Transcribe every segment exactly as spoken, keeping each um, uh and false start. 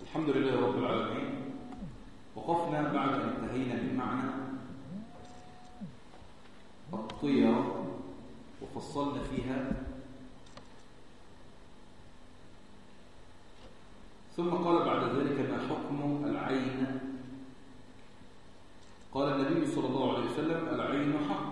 الحمد لله رب العالمين. وقفنا بعد أن انتهينا من معنى الطيرة وفصلنا فيها، ثم قال بعد ذلك ما حكم العين. قال النبي صلى الله عليه وسلم العين حق.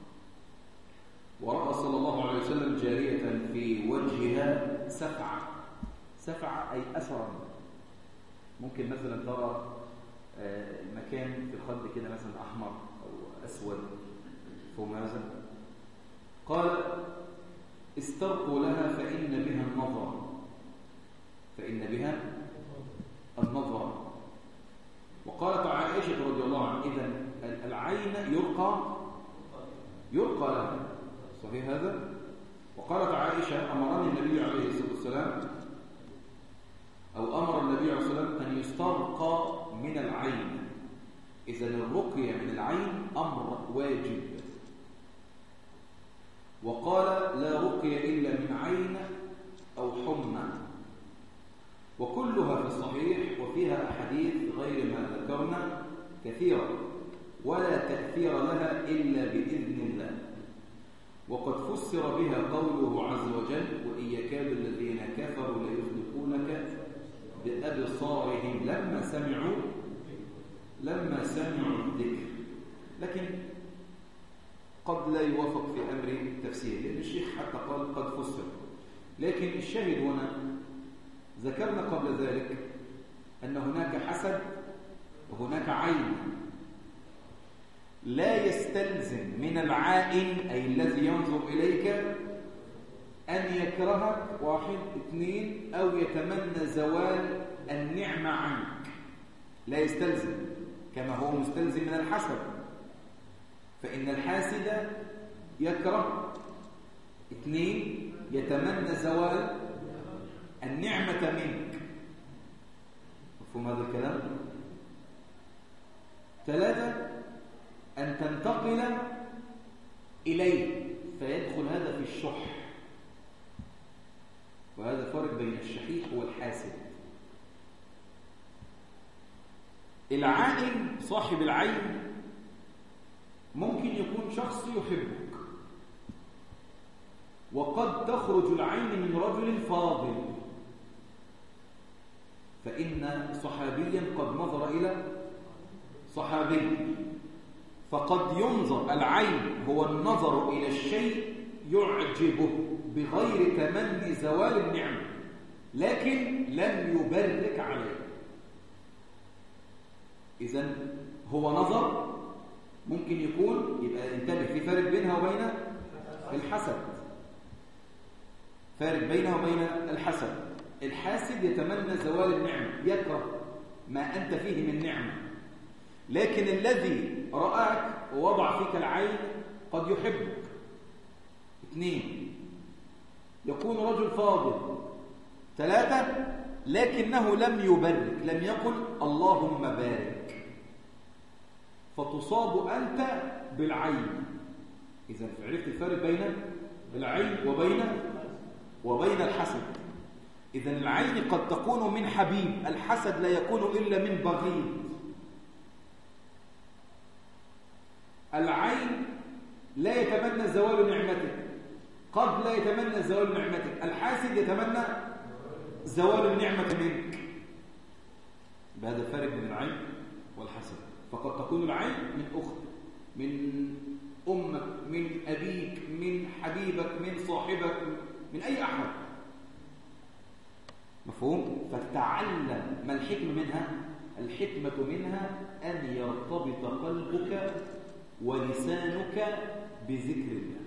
ورأى صلى الله عليه وسلم جارية في وجهها سفعة. سفعة أي أثرا، ممكن مثلا ترى المكان في الخد كده مثلا أحمر أو أسود فوق هذا. قال استرقوا لها فإن بها النظر، فإن بها النظر. وقالت عائشة رضي الله عنها إذن العين يرقى يرقى لها، صحيح هذا؟ وقالت عائشة أمرني النبي عليه الصلاة والسلام أو أمر النبي عليه الصلاة والسلام أن يسترقى من العين. إذن الرقية من العين أمر واجب. وقال لا رقية إلا من عين أو حمى، وكلها في الصحيح وفيها أحاديث غير ما ذكرنا كثيرة، ولا تأثير لها إلا بإذن الله. وقد فسر بها قوله عز وجل وإن يكاد الذين كفروا ليزلقونك بأبصارهم لما سمعوا لما سمعوا الذكر. لكن قد لا يوافق في أمر التفسير، لأن الشيخ حتى قال قد فسر. لكن الشاهد هنا ذكرنا قبل ذلك أن هناك حسد وهناك عين. لا يستلزم من العائن أي الذي ينظر إليك أن يكرهك واحد اثنين أو يتمنى زوال النعمة عنك، لا يستلزم، كما هو مستلزم من الحسد. فإن الحاسد يكره اثنين يتمنى زوال النعمة منك. مفهوم هذا الكلام؟ ثلاثة أن تنتقل إليه فيدخل هذا في الشح، وهذا فرق بين الشحيح والحاسد. العائن صاحب العين ممكن يكون شخص يحبك، وقد تخرج العين من رجل فاضل. فإن صحابيا قد نظر إلى صحابي، فقد ينظر العين هو النظر إلى الشيء يعجبه بغير تمني زوال النعمة، لكن لم يبرك عليه. إذن هو نظر ممكن يكون، يبقى انتبه في فارق بينها وبين الحسد، فارق بينها وبين الحسد. الحاسد يتمنى زوال النعمة، يكره ما أنت فيه من نعمة، لكن الذي رآك ووضع فيك العين قد يحبك. اثنين يكون رجل فاضل. ثلاثة لكنه لم يبارك، لم يقل اللهم بارك، فتصاب أنت بالعين. إذا عرفت الفرق بين العين وبين وبين الحسد. إذا العين قد تكون من حبيب، الحسد لا يكون إلا من بغيض. العين لا يتمنى زوال نعمتك، قد لا يتمنى زوال نعمتك. الحاسد يتمنى زوال النعمة منك. بهذا الفرق بين العين والحسد. فقد تكون العين من أخت، من أمك، من أبيك، من حبيبك، من صاحبك، من أي أحد. مفهوم؟ فتعلم ما الحكمة منها؟ الحكمة منها أن يرتبط قلبك ولسانك بذكر الله،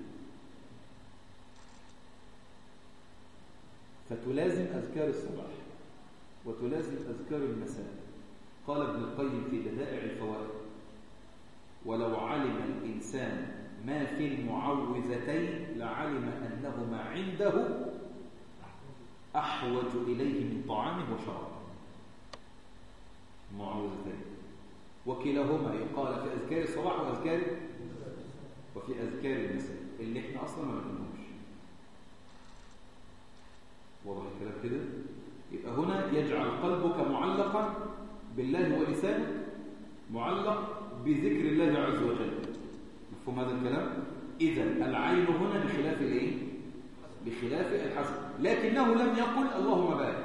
فتلازم أذكار الصباح وتلازم أذكار المساء. قال ابن القيم في بدائع الفوائد ولو علم الإنسان ما في المعوذتين لعلم أنهما عنده أحوج إليه من طعامه وشرابه. المعوذتين وكلاهما يقال في أذكار الصباح وأذكار وفي أذكار المساء اللي احنا أصلا ما بنقولهمش. واضح الكلام كده؟ يبقى هنا يجعل قلبك معلقا بالله ولسانك معلق بذكر الله عز وجل. مفهوم هذا الكلام؟ إذا العين هنا بخلاف الايه؟ بخلاف الحسد، لكنه لم يقل اللهم بارك.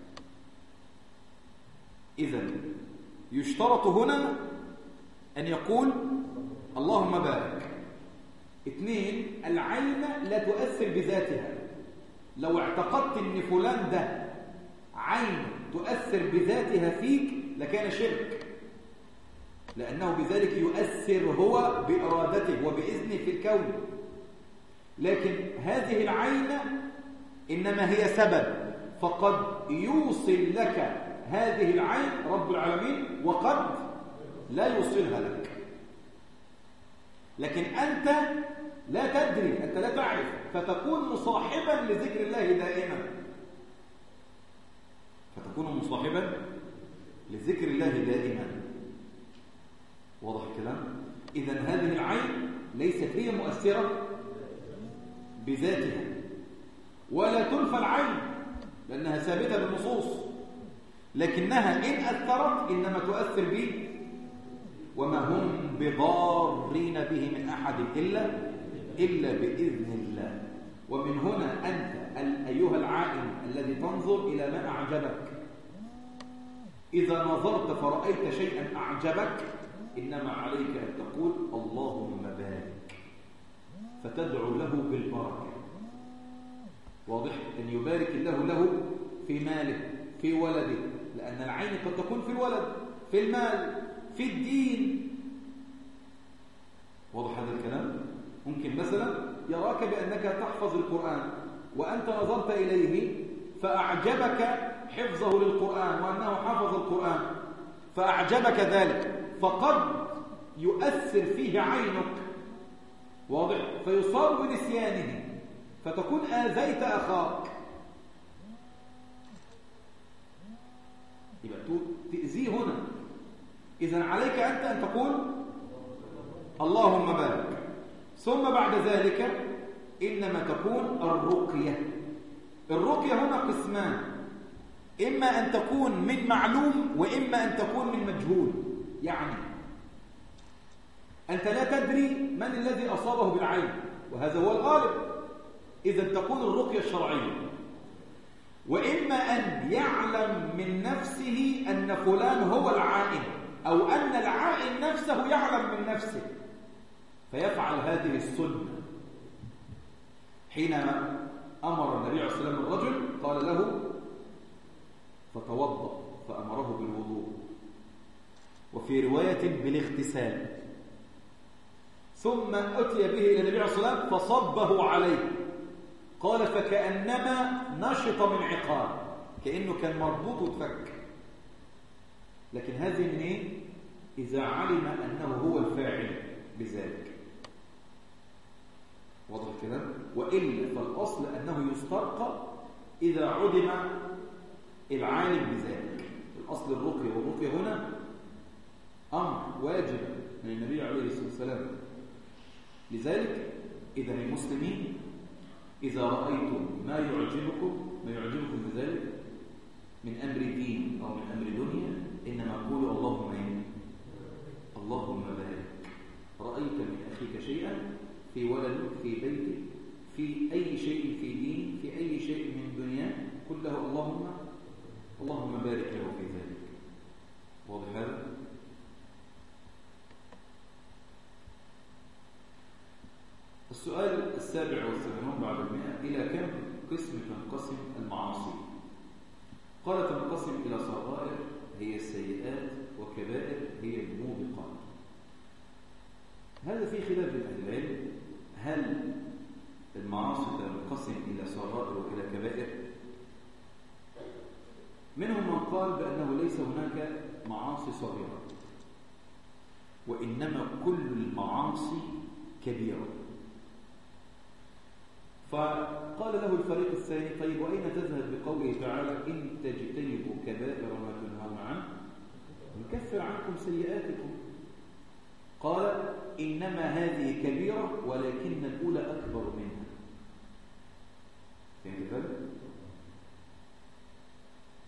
إذا يشترط هنا أن يقول اللهم بارك. اثنين، العين لا تؤثر بذاتها. لو اعتقدت ان فلان ده عين تؤثر بذاتها فيك لكان شرك، لأنه بذلك يؤثر هو بإرادته وبإذنه في الكون. لكن هذه العين إنما هي سبب، فقد يوصل لك هذه العين رب العالمين وقد لا يوصلها لك. لكن أنت لا تدري، أنت لا تعرف، فتكون مصاحبا لذكر الله دائما، فتكون مصاحبا لذكر الله دائما. واضح الكلام؟ إذن هذه العين ليست هي مؤثرة بذاتها، ولا تنفى العين لأنها ثابتة بالنصوص، لكنها إن أثرت إنما تؤثر به، وما هم بضارين به من أحد إلا إلا بإذن الله. ومن هنا أنت أيها العائن الذي تنظر إلى ما أعجبك، إذا نظرت فرأيت شيئا أعجبك إنما عليك أن تقول اللهم بارك، فتدعو له بالبركة. واضح؟ أن يبارك الله له في ماله، في ولده، لأن العين قد تكون في الولد، في المال، في الدين. واضح هذا الكلام؟ ممكن مثلا يراك بأنك تحفظ القرآن وأنت نظرت إليه فأعجبك حفظه للقرآن وأنه حفظ القرآن فأعجبك ذلك، فقد يؤثر فيه عينك. واضح؟ فيصاب بنسيانه فتكون آذيت أخاك، يبقى تأذيه هنا. إذن عليك أنت أن تقول اللهم بارك. ثم بعد ذلك إنما تكون الرقية. الرقية هنا قسمان، إما أن تكون من معلوم وإما أن تكون من مجهول. يعني أنت لا تدري من الذي أصابه بالعين، وهذا هو الغالب، إذا تكون الرقية الشرعية. وإما أن يعلم من نفسه أن فلان هو العائن، أو أن العائن نفسه يعلم من نفسه فيفعل هذه السنة. حينما أمر النبي عليه الصلاة والسلام الرجل قال له فتوضأ، فأمره بالوضوء، وفي رواية بالاغتسال، ثم أتي به إلى النبي عليه الصلاة والسلام فصبه عليه، قال فكأنما نشط من عقاب، كأنه كان مربوط وتفك. لكن هذه من إيه؟ إذا علم أنه هو الفاعل بذلك. واضح كده؟ وإلا فالأصل أنه يسترقى إذا عدم العالم بذلك. الأصل الرقية، والرقية هنا أمر واجب من النبي عليه الصلاة والسلام. لذلك إذا المسلمين إذا رأيتم ما يعجبكم ما يعجبكم بذلك من أمر دين أو من أمر دنيا، إنما قولوا اللهم إيه؟ اللهم بارك. رأيت من أخيك شيئا في ولدك، في بيتك، في أي شيء في دين، في أي شيء من دنيا، قل له اللهم اللهم بارك له في ذلك. واضح هذا؟ السؤال السابع والثمانون بعد المئة: إلى كم قسم تنقسم المعاصي؟ قال تنقسم إلى صغائر هي السيئات، وكبائر هي الموبقات. هذا في خلاف بين أهل العلم، هل المعاصي تنقسم إلى صغائر وإلى كبائر؟ منهم من قال بأنه ليس هناك معاصي صغيرة، وإنما كل المعاصي كبيرة. فقال له الفريق الثاني: طيب وأين تذهب بقوله تعالى إن تجتنبوا كبائر ما تنهون عنه نكفر عنكم سيئاتكم؟ قال إنما هذه كبيرة ولكن الأولى أكبر منها. فهمت ذلك؟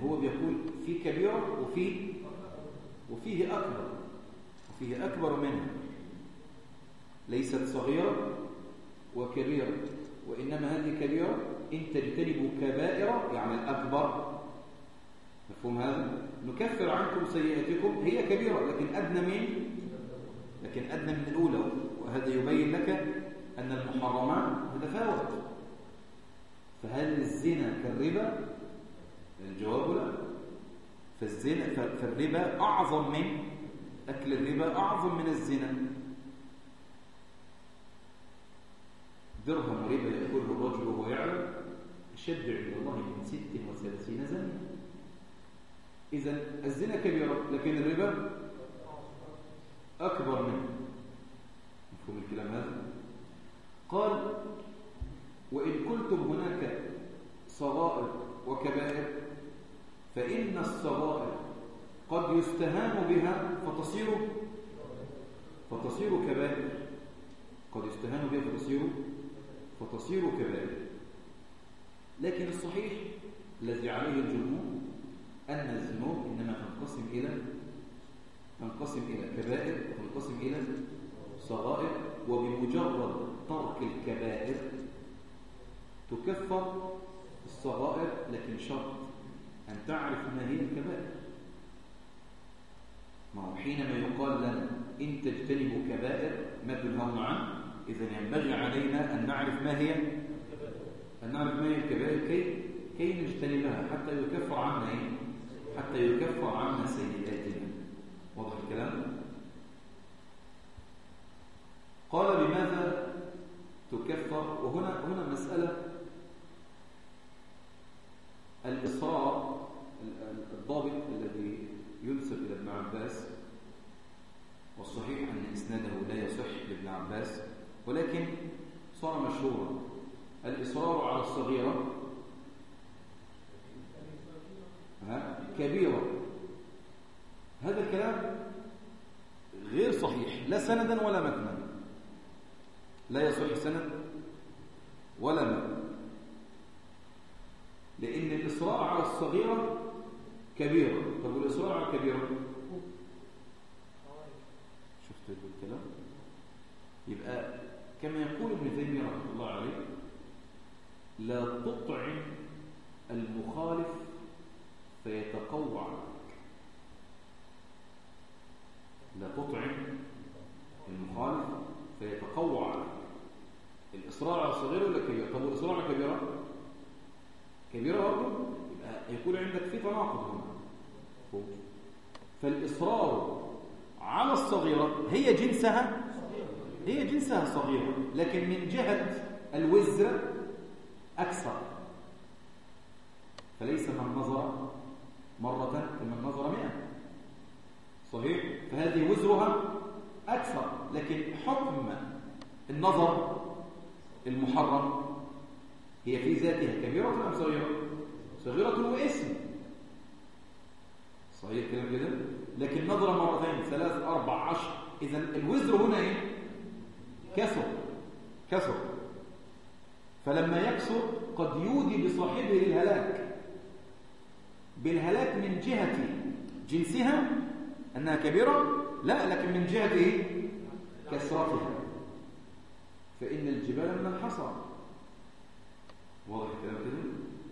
هو بيقول في كبيرة وفي وفيه أكبر وفيه أكبر منها، ليست صغيرة وكبيرة، وإنما هذه كبيرة إن تجتنبوا كبائر يعني الأكبر، مفهوم هذا؟ نكفر عنكم سيئاتكم، هي كبيرة لكن أدنى من لكن أدنى من الأولى، وهذا يبين لك أن المحرمات تتفاوت. فهل الزنا كالربا؟ الجواب لا. فالزنا فالربا أعظم من أكل الربا أعظم من الزنا. درهم ربا يأكله الرجل وهو يعلم أشد عند الله من ست وثلاثين زانية. إذن الزنا كبيرة لكن الربا أكبر منه. مفهوم الكلام هذا؟ قال وإن قلتم هناك صغائر وكبائر فإن الصغائر قد يستهان بها فتصير فتصير كبائر، قد يستهان بها فتصير فتصير كبائر. لكن الصحيح الذي عليه الجمهور أن الذنوب إنما تنقسم إلى تنقسم إلى كبائر وتنقسم إلى صغائر، وبمجرد ترك الكبائر تكفر الصغائر، لكن شرط أن تعرف ما هي الكبائر. ما هو حينما يقال لنا إن تجتنبوا كبائر ما تنهون عنه، إذن ينبغي علينا أن نعرف ما هي أن نعرف ما هي الكبائر كي كي نجتنبها حتى يكفر عنا إيه؟ حتى يكفر عنا سيئاتنا. واضح الكلام؟ قال لماذا تكفر؟ وهنا هنا مسألة الإصرار الضابط الذي ينسب إلى ابن عباس، والصحيح أن إسناده لا يصح لابن عباس، ولكن صار مشهورا. الإصرار على الصغيرة كبيرة. هذا الكلام غير صحيح لا سندا ولا متنا، لا يصح سند ولا متن، لأن الإصرار على الصغيرة كبيرة. طب والإصرار على الكبيرة شفت الكلام؟ يبقى كما يقول ابن تيمية رحمه الله عليه لا تطعم المخالف فيتقوى عنك، لا تطعم المخالف فيتقوى عنك. الإصرار على الصغيرة ولا كبيرة؟ طب والإصرار على كبيرة كبيرة برضه، يبقى يكون عندك في تناقض هنا. فالإصرار على الصغيرة هي جنسها هي جنسها صغيرة، لكن من جهة الوزر أكثر، فليس من نظر مرة كمن نظر مئة. صحيح؟ فهذه وزرها أكثر، لكن حكم النظر المحرم هي في ذاتها كبيرة أم صغيرة؟ صغيرة واسم. صحيح كلام كده؟ لكن نظرة مرتين ثلاث أربع عشر، إذا الوزر هنا إيه؟ كسر كسر فلما يكسر قد يودي بصاحبه للهلاك، بالهلاك من جهة جنسها أنها كبيرة، لا، لكن من جهة إيه؟ كسرتها، فإن الجبال من الحصى. واضح الكلام كده؟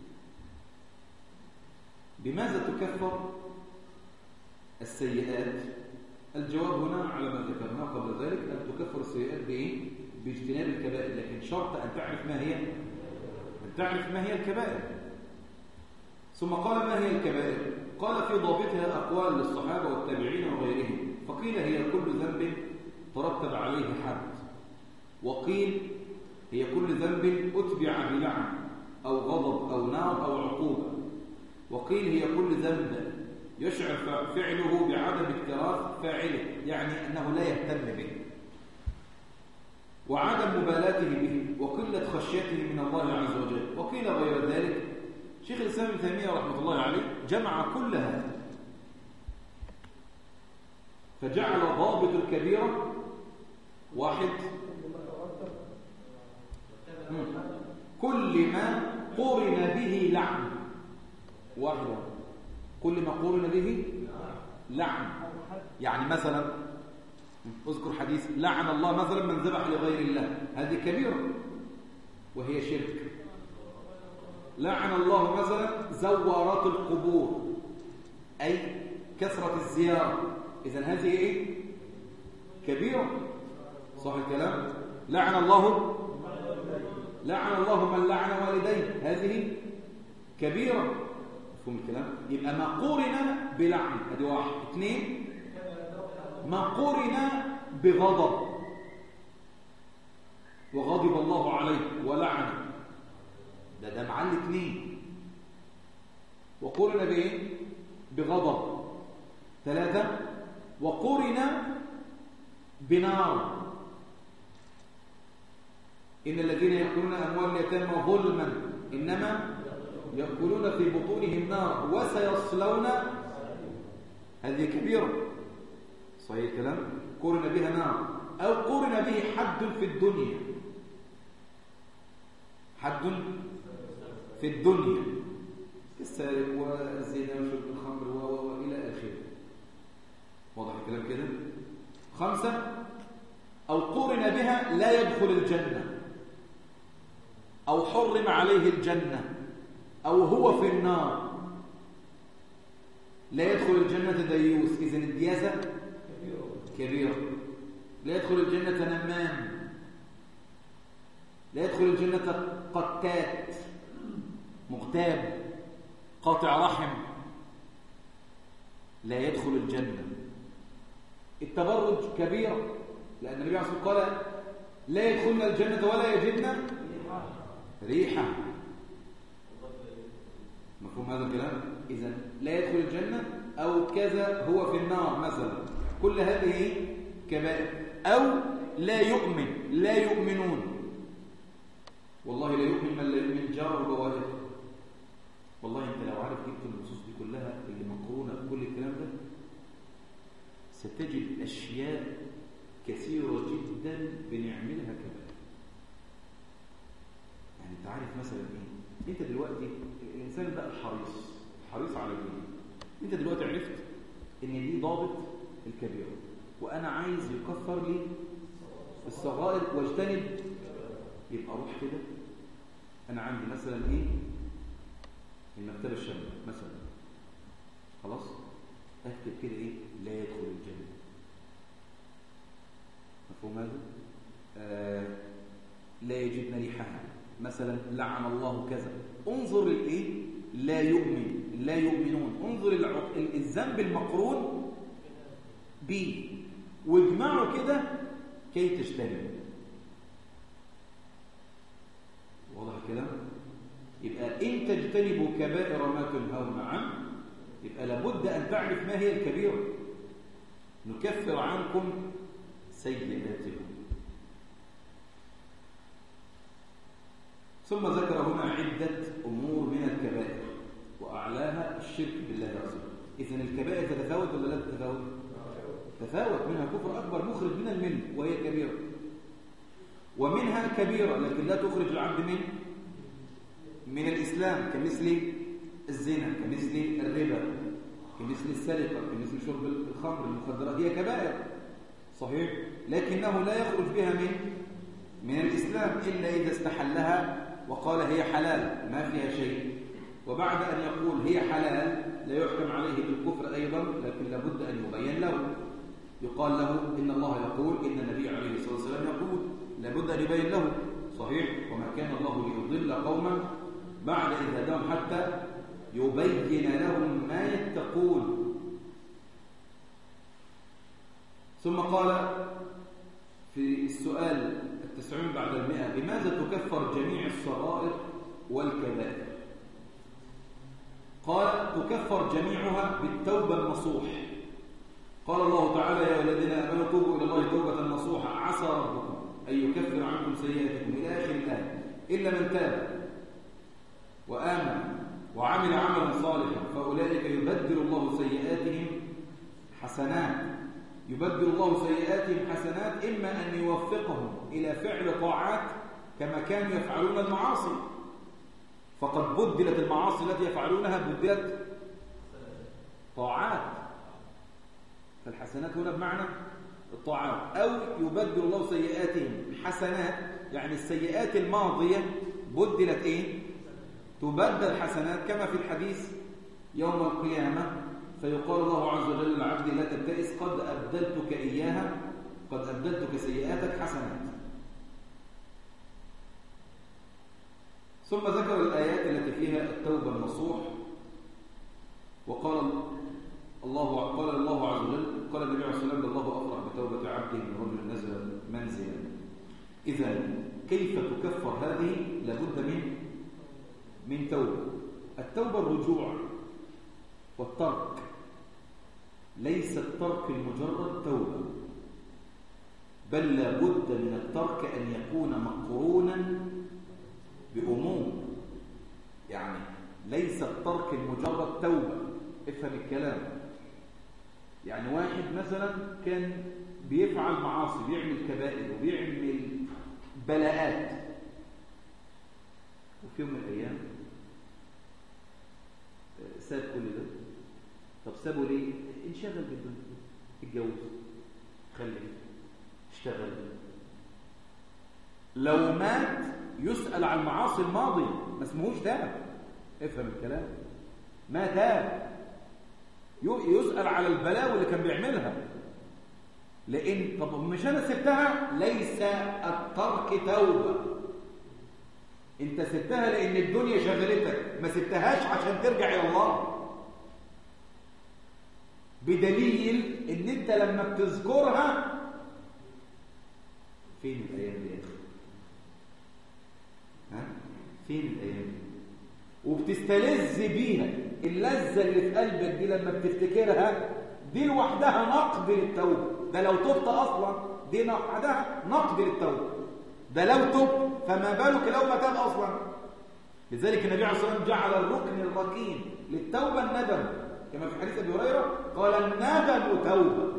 بماذا تكفر السيئات؟ الجواب هنا على ما ذكرناه قبل ذلك، أن تكفر السيئات بإيه؟ باجتناب الكبائر، لكن شرط أن تعرف ما هي أن تعرف ما هي الكبائر. ثم قال ما هي الكبائر؟ قال في ضابطها أقوال للصحابة والتابعين وغيرهم، فقيل هي كل ذنب ترتب عليه حد، وقيل هي كل ذنب أتبع بلعن أو غضب أو نار أو عقوبة، وقيل هي كل ذنب يشعر فعله بعدم اكتراث فاعله، يعني أنه لا يهتم به وعدم مبالاته به وقلة خشيته من الله عز وجل، وقيل غير ذلك. شيخ الإسلام ابن تيمية رحمة الله عليه جمع كل هذا فجعل ضابط الكبيرة واحد، كل ما قرن به لعن، واحد كل ما قورن به لعن. يعني مثلا اذكر حديث لعن الله مثلا من ذبح لغير الله، هذه كبيرة وهي شرك. لعن الله مثلا زوارات القبور أي كثرة الزيارة، إذن هذه إيه؟ كبيرة، صح الكلام؟ لعن الله لعن الله من لعن والديه، هذه كبيرة، مفهوم الكلام؟ يبقى ما قورن بلعن، هذه واحد. اثنين، ما قورن بغضب وغضب الله عليه ولعنه، ده ده مع الاثنين. وقورن بايه؟ بغضب. ثلاثة، وقورن بنار، إن الذين يأكلون أموال اليتامى ظلما إنما يأكلون في بطونهم نار وسيصلون، هذه كبيرة، صحيح الكلام؟ قورن بها نار. أو قورن به حد في الدنيا، حد في الدنيا كالسارق والزنا وشرب الخمر وإلى آخره، واضح الكلام كده؟ خمسة، أو قورن بها لا يدخل الجنة، أو حرم عليه الجنة، أو هو في النار، لا يدخل الجنة ديوث، إذن الدياثة كبيرة. لا يدخل الجنة نمام، لا يدخل الجنة قتات مغتاب قاطع رحم، لا يدخل الجنة. التبرج كبيرة، لأن النبي عليه الصلاة والسلام قال لا يدخلن الجنة ولا يجدن ريحة، مفهوم هذا الكلام؟ إذن لا يدخل الجنة أو كذا هو في النار مثلا، كل هذه كبائر. أو لا يؤمن، لا يؤمنون، والله لا يؤمن من لا يؤمن جار وبوائر. والله أنت لو عارف جبت النصوص دي كلها اللي مقرونة بكل الكلام ده ستجد أشياء كثيرة جدا بنعملها كبائر. يعني أنت عارف مثلا إيه؟ أنت دلوقتي الإنسان بقى الحريص حريص على الدين، أنت دلوقتي عرفت إن دي ضابط الكبيرة، وأنا عايز يكفر لي الصغائر واجتنب، يبقى روح كده. أنا عندي مثلا إيه؟ المكتبة الشاملة مثلا، خلاص أكتب كده إيه؟ لا يدخل الجنة، مفهوم هذا؟ آه لا يجدن ريحها مثلا، لعن الله كذا. انظر الإيه؟ لا يؤمن، لا يؤمنون، انظر الذنب المقرون به واجمعه كده كي تجتنب. واضح الكلام؟ يبقى إن تجتنبوا كبائر ما تنهون عنه، يبقى لابد أن تعرف ما هي الكبيرة. نكفر عنكم سيئاتكم. ثم ذكر هنا عدة أمور من الكبائر وأعلاها الشرك بالله عز وجل. إذن الكبائر تتفاوت ولا لا تتفاوت؟ تفاوت، منها كفر أكبر مخرج من الملة وهي كبيرة، ومنها كبيرة لكن لا تخرج العبد من من الإسلام، كمثل الزنا، كمثل الربا، كمثل السرقة، كمثل شرب الخمر، المخدرات، هي كبائر صحيح، لكنه لا يخرج بها من من الإسلام إلا إذا استحلها وقال هي حلال ما فيها شيء، وبعد أن يقول هي حلال لا يحكم عليه بالكفر أيضا، لكن لابد أن يبين له، يقال له إن الله يقول، إن النبي عليه الصلاة والسلام يقول، لابد أن يبين له صحيح. وما كان الله ليضل قوما بعد إذ هداهم حتى يبين لهم ما يتقون. ثم قال في السؤال التسعون بعد المئة: بماذا تكفر جميع الصغائر والكبائر؟ قال: تكفر جميعها بالتوبة النصوح. قال الله تعالى: يا الذين آمنوا توبوا إلى الله توبة نصوحا عسى ربكم أن يكفر عنكم سيئاتكم إلى آخر الآية، إلا من تاب وآمن وعمل عملا صالحا فأولئك يبدل الله سيئاتهم حسنات. يبدل الله سيئاتهم حسنات، إما أن يوفقهم إلى فعل طاعات كما كانوا يفعلون المعاصي، فقد بدلت المعاصي التي يفعلونها بدلت طاعات، فالحسنات هنا بمعنى الطاعات. أو يبدل الله سيئاتهم حسنات، يعني السيئات الماضية بدلت إيه؟ تبدل حسنات، كما في الحديث يوم القيامة فيقال الله عز وجل للعبد لا تبتئس قد أبدلتك إياها، قد أبدلتك سيئاتك حسنات. ثم ذكر الآيات التي فيها التوبة النصوح، وقال الله قال الله عز وجل قال النبي عليه الصلاة والسلام الله أفرح بتوبة عبده من رجل نزل منزلا. إذا كيف تكفر هذه؟ لابد من من توبة. التوبة الرجوع والترك، ليس الترك المجرد توبة، بل لابد من الترك أن يكون مقرونا بأمور. يعني ليس الترك المجرد توبة، افهم الكلام. يعني واحد مثلا كان بيفعل معاصي، بيعمل كبائر وبيعمل بلاءات، وفي يوم من الأيام ساب كل ده. طب سابه ليه؟ انشغل بالدنيا، اتجوز، خلف، اشتغل. لو مات يسأل عن المعاصي الماضية، ما اسمهوش تاب. افهم الكلام، ما تاب، يسأل على البلاوي اللي كان بيعملها. لأن طب مش أنا سبتها؟ ليس الترك توبة، انت سبتها لأن الدنيا شغلتك، ما سبتهاش عشان ترجع إلى الله. بدليل ان انت لما بتذكرها، فين الأيام دي؟ ها؟ فين الأيام دي؟ وبتستلذ بيها، اللذة اللي في قلبك دي لما بتفتكرها دي لوحدها نقد للتوبة. ده لو تبت أصلا دي لوحدها نقد للتوبة، ده لو تب فما بالك لو ما تاب أصلا. لذلك النبي عليه الصلاة والسلام جعل الركن الركين للتوبة الندم، كما في حديث أبي هريرة قال الندم توبة.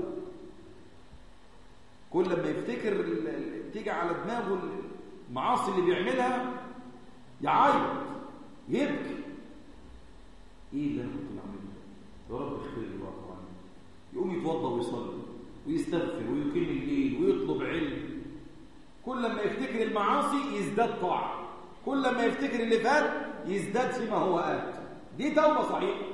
كل لما يفتكر تيجي على دماغه المعاصي اللي بيعملها يعيط يبكي، ايه اللي انا كنت بعمله؟ يا رب اغفر لي واعف عني. يقوم يتوضا ويصلي ويستغفر ويقيم الليل ويطلب علم. كل لما يفتكر المعاصي يزداد طاعه، كل لما يفتكر اللي فات يزداد فيما هو آت. دي توبه صحيحه.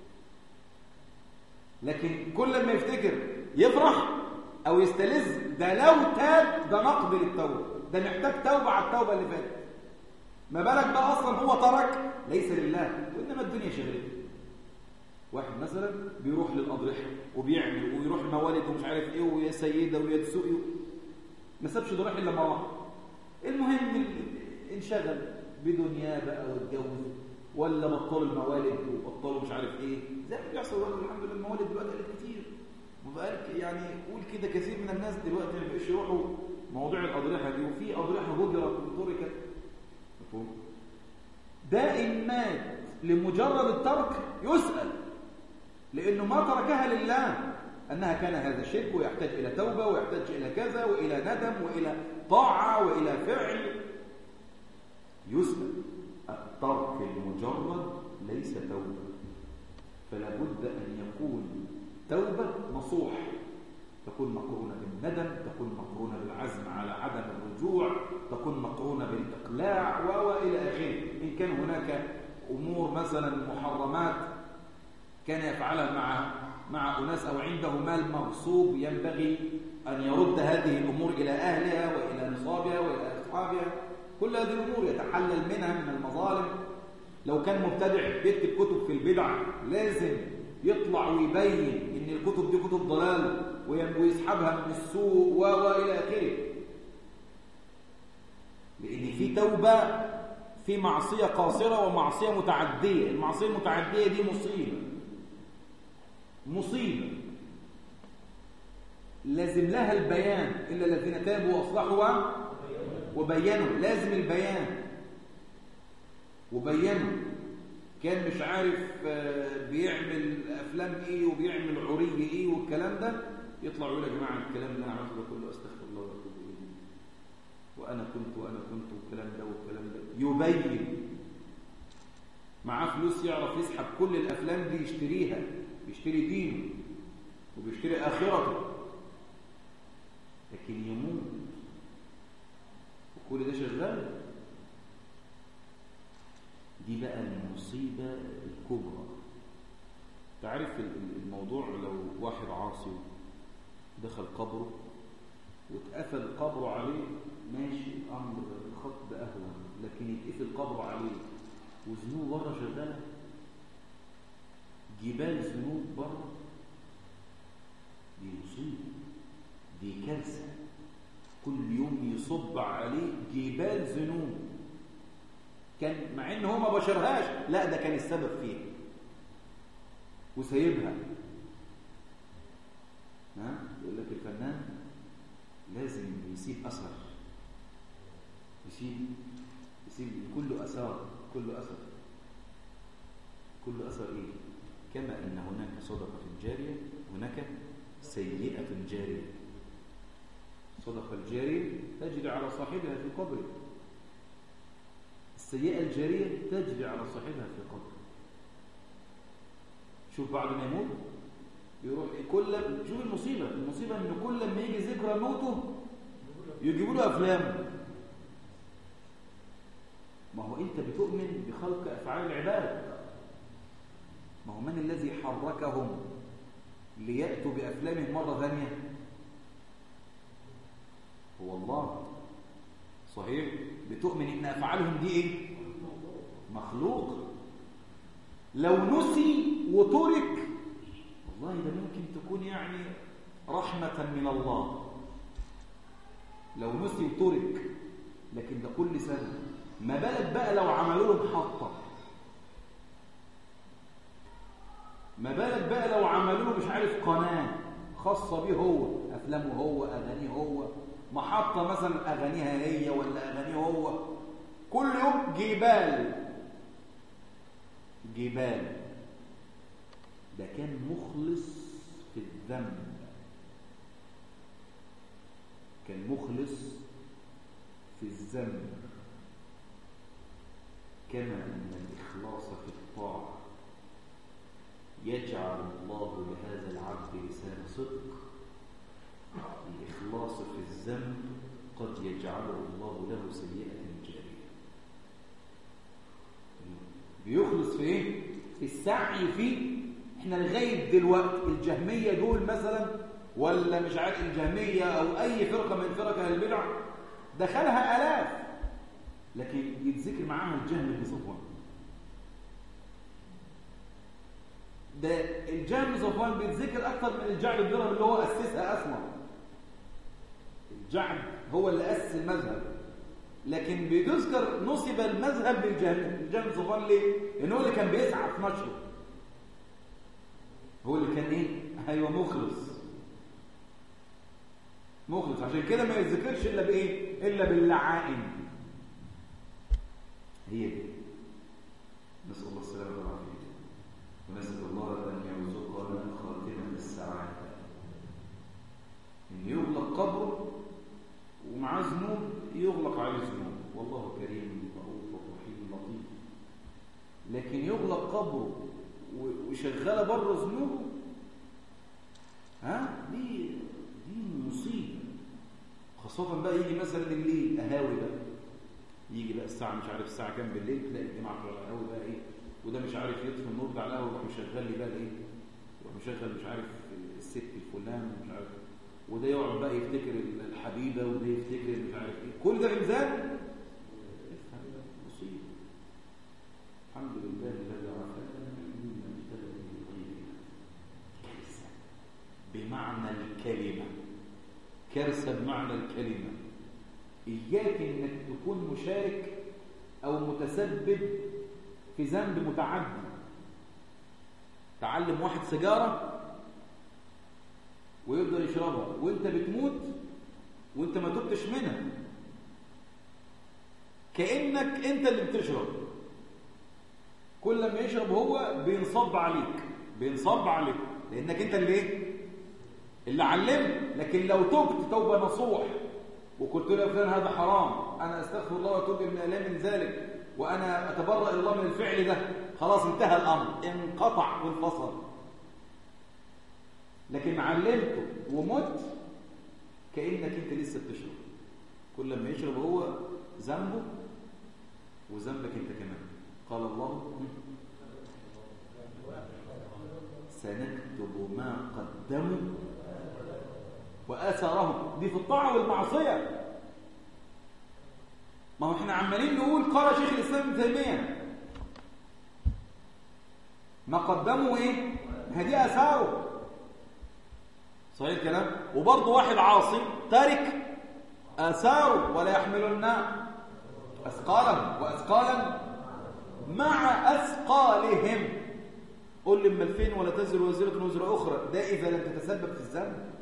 لكن كل لما يفتكر يفرح او يستلذ، ده لو تاب ده نقد للتوبه، ده محتاج توبه على التوبه اللي فاتت. ما بالك بقى اصلا هو ترك ليس لله، وانما الدنيا شغلته. واحد مثلا بيروح للاضرحه وبيعمل ويروح الموالد ومش عارف ايه ويا سيده ويا تسوقي، ما سابش ضريح الا ما راح. المهم انشغل بدنياه بقى واتجوز، ولا بطلوا الموالد وبطلوا مش عارف ايه، زي ما بيحصل دلوقتي. الحمد لله الموالد دلوقتي قلت كتير، وبقى يعني قول كده كثير من الناس دلوقتي ما بقاش يروحوا مواضيع الاضرحه دي، وفي اضرحه هجرت وتركت. مفهوم؟ ده إن مات لمجرد الترك يسأل، لأنه ما تركها لله، أنها كان هذا شرك ويحتاج إلى توبة ويحتاج إلى كذا وإلى ندم وإلى طاعة وإلى فعل. يسأل. الترك المجرد ليس توبة، فلا بد أن يكون توبة نصوح، تكون مقرونة بالندم، تكون مقرونة بالعزم على عدم الرجوع، تكون مقرونة بالإقلاع وإلى آخره. إن كان هناك أمور مثلا محرمات كان يفعلها مع مع أناس أو عنده مال مغصوب، ينبغي أن يرد هذه الأمور إلى أهلها وإلى نصابها وإلى أصحابها. كل هذه الأمور يتحلل منها من المظالم. لو كان مبتدع بيكتب كتب في البدع، لازم يطلع ويبين إن الكتب دي كتب ضلال ويسحبها من السوق وإلى آخره. لأن في توبة في معصية قاصرة ومعصية متعدية. المعصية المتعدية دي مصيبة مصيبة لازم لها البيان. إلا الذين تابوا وأصلحوا وبينوا، لازم البيان وبينوا. كان مش عارف بيعمل أفلام إيه وبيعمل عري إيه والكلام ده، يطلع يقول يا جماعة الكلام اللي أنا عملته ده كله أستغفر الله وأتوب إليه، وأنا كنت وأنا كنت والكلام ده والكلام ده. يبين. معاه فلوس يعرف يسحب كل الأفلام دي يشتريها بيشتري دينه وبيشتري آخرته، لكن يموت وكل ده شغال. دي بقى المصيبة الكبرى. تعرف الموضوع لو واحد عاصي دخل قبره واتقفل قبره عليه ماشي، أمر خط أهون، لكن يتقفل قبره عليه وذنوب بره شغالة، جبال ذنوب بره، دي مصيبة، دي كارثة. كل يوم يصب عليه جبال ذنوب، كان مع ان هو ما بشرهاش، لا ده كان السبب فيها وسايبها. ها يقول لك الفنان لازم يسيب اثر، يسيب يسيب كله اثار، كله اثر، كله اثر ايه؟ كما ان هناك صدقه جاريه هناك سيئه جاريه. الصدقه الجاريه تجري على صاحبها في قبره، السيئه الجاريه تجري على صاحبها في قبره. شوف بعد ما يموت يروح كل، شوف المصيبه، المصيبه ان كل لما يجي ذكرى موته يجيبوا له افلام. ما هو انت بتؤمن بخلق افعال العباد، ما هو من الذي حركهم ليأتوا بأفلامهم مرة ثانية؟ هو الله. صحيح بتؤمن ان افعالهم دي ايه؟ مخلوق. لو نسي وترك والله ده ممكن تكون يعني رحمة من الله، لو نسي وترك، لكن ده كل سنة. ما بالك بقى لو عملوا له محطة، ما بالك بقى لو عملوا له مش عارف قناة خاصة به هو، أفلامه هو، أغانيه هو، محطة مثلا أغانيها هي ولا أغانيه هو، كل يوم جبال جبال. ده كان مخلص في الذنب، كان مخلص في الذنب. كما أن الإخلاص في الطاعة يجعل الله لهذا العبد لسان صدق، الإخلاص في الذنب قد يجعله الله له سيئة جارية. بيخلص في ايه؟ في السعي فيه. احنا لغايه دلوقتي الجهميه دول مثلا، ولا مش عارف الجهميه او اي فرقه من فرق اهل البدع دخلها الاف، لكن يتذكر معاها الجهم بن صفوان. ده الجهم بن صفوان بيتذكر اكثر من الجعد بن درهم اللي هو اسسها اصلا. الجعد هو اللي اسس المذهب، لكن بيذكر نصب المذهب للجهم بن صفوان ليه؟ لأنه هو اللي كان بيسعى في نشره، هو اللي كان ايه؟ ايوه مخلص مخلص. عشان كده ما يتذكرش الا بايه؟ الا باللعائن. هي دي. نسال الله السلامه والعافيه، ونسال الله ان يرزقنا خاتمه السعاده، ان يغلق قبره ومعاه ذنوب يغلق عليه ذنوب، والله كريم رؤوف رحيم لطيف. لكن يغلق قبره وشغاله بره ذنوبه، ها دي دي مصيبه. خاصه بقى يجي مثلا الليل قهاوي بقى، يجي بقى الساعه مش عارف الساعه كام بالليل، تلاقي الجماعه بتوع القهاوي بقى ايه، وده مش عارف يطفي النور بتاع القهوه يروح مشغل لي بقى ايه، يروح مشغل مش عارف الست الفلان مش عارف، وده يقعد بقى يفتكر الحبيبه، وده يفتكر مش عارف ايه، كل ده انزال. مصيبه. الحمد لله الذي عافانا مما ابتلى به غيرنا. كارثه بمعنى الكلمه، كارثه بمعنى الكلمه. اياك انك تكون مشارك او متسبب في ذنب متعدي. تعلم واحد سيجاره ويفضل يشربها وانت بتموت وانت ما تبتش منها، كأنك انت اللي بتشرب. كل لما يشرب هو بينصب عليك، بينصب عليك لانك انت اللي ايه؟ اللي علمت. لكن لو تبت توبه نصوح وقلت له فلان هذا حرام، انا استغفر الله واتوب من الام من ذلك، وانا اتبرأ الى الله من الفعل ده، خلاص انتهى الامر، انقطع وانفصل. لكن علمته ومت كأنك انت لسه بتشرب. كل ما يشرب هو ذنبه وذنبك انت كمان. قال الله سنكتب ما قدموا وآثارهم. دي في الطاعة والمعصية. ما هو احنا عمالين نقول قال شيخ الإسلام ابن تيمية ما قدموا ايه؟ هذه آثاره. صحيح الكلام. وبرضه واحد عاصي تارك آثاره ولا يحملن أثقالهم وأثقالا مع أثقالهم. قل لما الفين ولا تزر وزيرة وزر أخرى، ده إذا لم تتسبب في الذنب.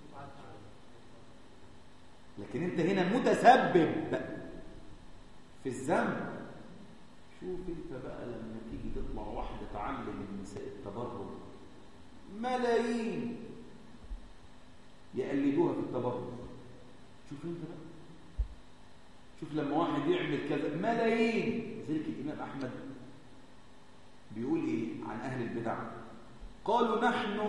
لكن أنت هنا متسبب في الذنب. شوف أنت بقى لما تيجي تطلع واحدة تعلم النساء التبرج، ملايين يقلدوها في التبرج. شوف أنت بقى، شوف لما واحد يعمل كذا ملايين. ذلك الإمام أحمد بيقول إيه عن أهل البدع؟ قالوا نحن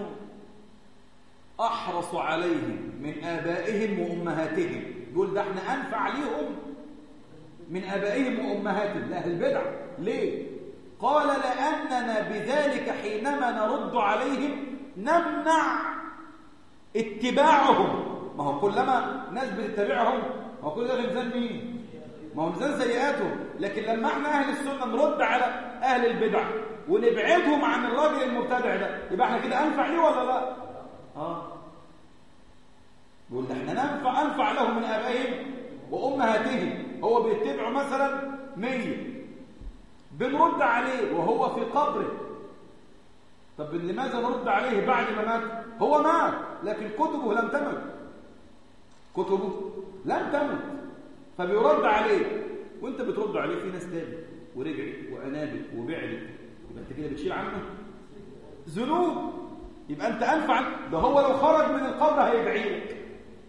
أحرص عليهم من آبائهم وأمهاتهم. يقول ده احنا أنفع ليهم من آبائهم وأمهاتهم لأهل البدع. ليه؟ قال لأننا بذلك حينما نرد عليهم نمنع اتباعهم. ما هو كلما ناس بتتبعهم، ما هو كل ده في ميزان مين؟ ما هو ميزان سيئاتهم. لكن لما احنا أهل السنة نرد على أهل البدع ونبعدهم عن الراجل المبتدع ده، يبقى احنا كده أنفع ليه ولا لا؟ اه يقول ده احنا ننفع أنفع لهم من آبائهم وأمهاتهم. هو بيتبعوا مثلا مية، بنرد عليه وهو في قبره. طب لماذا نرد عليه بعد ما مات؟ هو مات لكن كتبه لم تمت. كتبه لم تمت فبيرد عليه، وانت بترد عليه. في ناس تابت ورجعت وأنابت وبعدت، يبقى انت كده بتشيل عنه ذنوب. يبقى انت أنفع. ده هو لو خرج من القبر هيدعي لك.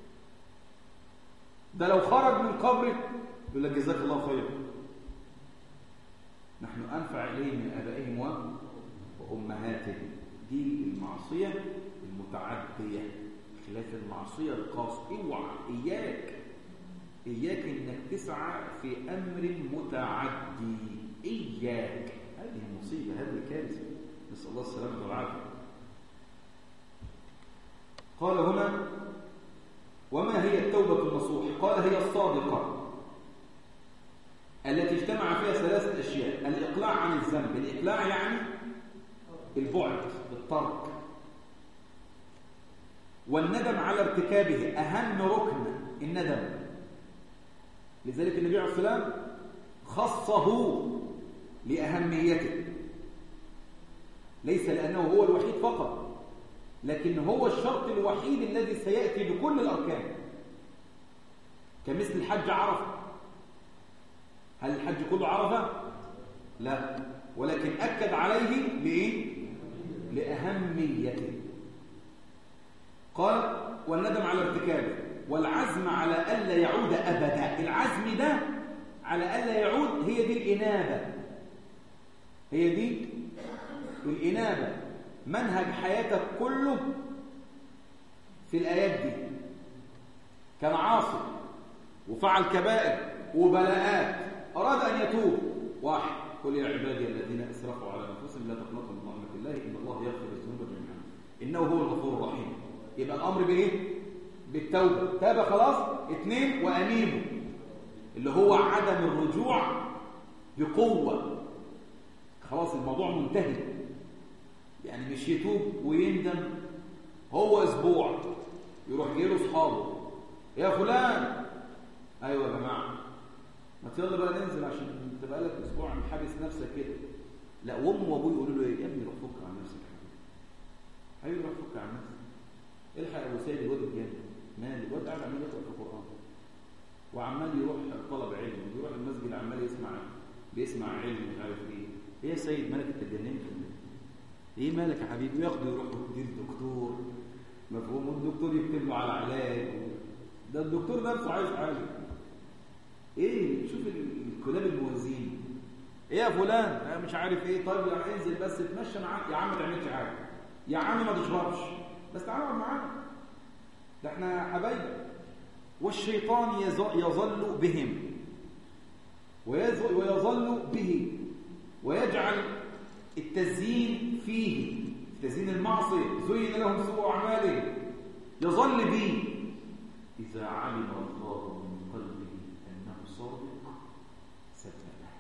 ده لو خرج من قبرك يقول لك جزاك الله خير. نحن أنفع إليه من آبائهم وأمهاتهم. دي المعصية المتعدية، خلاف المعصية القاصة. اوعى، إياك إياك إنك تسعى في أمر متعدي. إياك، هذه مصيبة، هذه كارثة، نسأل الله السلامة والعافية. قال هنا وما هي التوبة النصوح؟ قال هي الصادقة التي اجتمع فيها ثلاثة أشياء: الإقلاع عن الذنب. الإقلاع يعني البعد بالترك، والندم على ارتكابه، أهم ركن الندم. لذلك النبي عليه الصلاة والسلام خصه لأهميته، ليس لأنه هو الوحيد فقط، لكن هو الشرط الوحيد الذي سيأتي بكل الأركان. كمثل الحج عرفة. هل الحج كله عرفة؟ لا، ولكن أكد عليه لإيه؟ لأهميته. قال والندم على ارتكابه، والعزم على ألا يعود أبدا. العزم ده على ألا يعود، هي دي الإنابة، هي دي الإنابة. منهج حياتك كله في الآيات دي. كان عاصي وفعل كبائر وبلاءات، أراد أن يتوب. واحد: قل يا عبادي الذين أسرفوا على أنفسهم لا تقنطوا من رحمة الله إن الله يغفر الذنوب جميعا إنه هو الغفور الرحيم. يبقى الأمر بإيه؟ بالتوبة. تاب خلاص. اثنين: وأنيبوا، اللي هو عدم الرجوع بقوة. خلاص الموضوع منتهي، يعني مش يتوب ويندم. هو أسبوع يروح جيله أصحابه: يا فلان. أيوة يا جماعة، ما يلا بقى ننزل عشان انت بقالك أسبوع حابس نفسك كده. لا، وأمه وأبوه يقولوا له إيه؟ يا ابني روح فك عن نفسك. أيوة روح فك عن نفسك. الحق أبو سيد الواد الجامد مالي، الواد قاعد عمال يقرأ في القرآن وعمال يروح طلب علم ويروح المسجد عمال يسمع بيسمع علم مش عارف ايه. ايه يا سيد مالك انت اتجننت؟ ايه مالك يا حبيبي؟ ياخده يروح يديه الدكتور، مفهوم؟ والدكتور يكتب له على علاج. ده الدكتور نفسه عايز حاجه. ايه؟ شوف الكلاب الموازين. ايه يا فلان؟ انا مش عارف ايه. طيب يا انزل بس اتمشى معاك. يا عم ما تعملش حاجه، يا عم ما تشربش، بس تعالوا اقعد معانا، ده احنا حبايب. والشيطان يظل بهم ويظل به ويجعل التزيين فيه، تزيين المعصية، زين لهم سوء أعمالهم، يظل به. إذا علم الله من قلبه أنه صادق صدقه.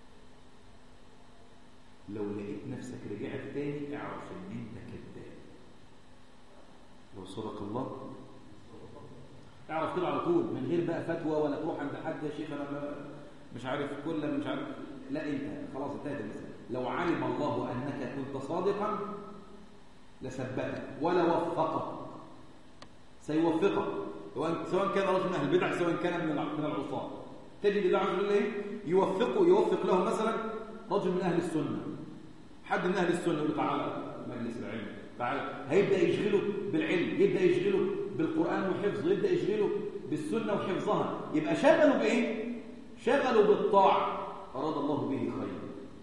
لو لقيت نفسك رجعت تاني اعرف ان انت كذاب. لو صدق الله اعرف كده على طول، من غير بقى فتوى ولا تروح عند حد يا شيخ انا مش عارف كل مش عارف، لا انت خلاص انتهت المسألة. لو علم الله انك كنت صادقا لثبتك ولا وفقك، سيوفقك، سواء كان رجل من اهل البدع سواء كان من من العصاة. تجد الله عز وجل ايه يوفقه، يوفق له مثلا رجل من اهل السنه، حد من اهل السنه يقول تعالى مجلس العلم، تعالى، هيبدا يشغله بالعلم، يبدا يشغله بالقران وحفظه، يبدا يشغله بالسنه وحفظها، يبقى شغله بايه؟ شغله بالطاعه، اراد الله به خير.